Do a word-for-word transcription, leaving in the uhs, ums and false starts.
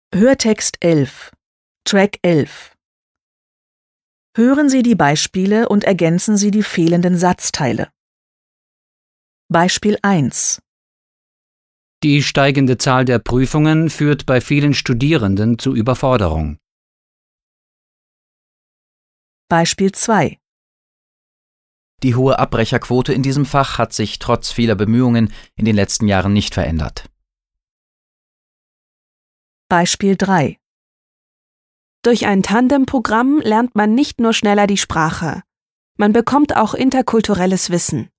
Hörtext elf, Track elf. Hören Sie die Beispiele und ergänzen Sie die fehlenden Satzteile. Beispiel eins. Die steigende Zahl der Prüfungen führt bei vielen Studierenden zu Überforderung. Beispiel zwei. Die hohe Abbrecherquote in diesem Fach hat sich trotz vieler Bemühungen in den letzten Jahren nicht verändert. Beispiel drei. Durch ein Tandemprogramm lernt man nicht nur schneller die Sprache, man bekommt auch interkulturelles Wissen.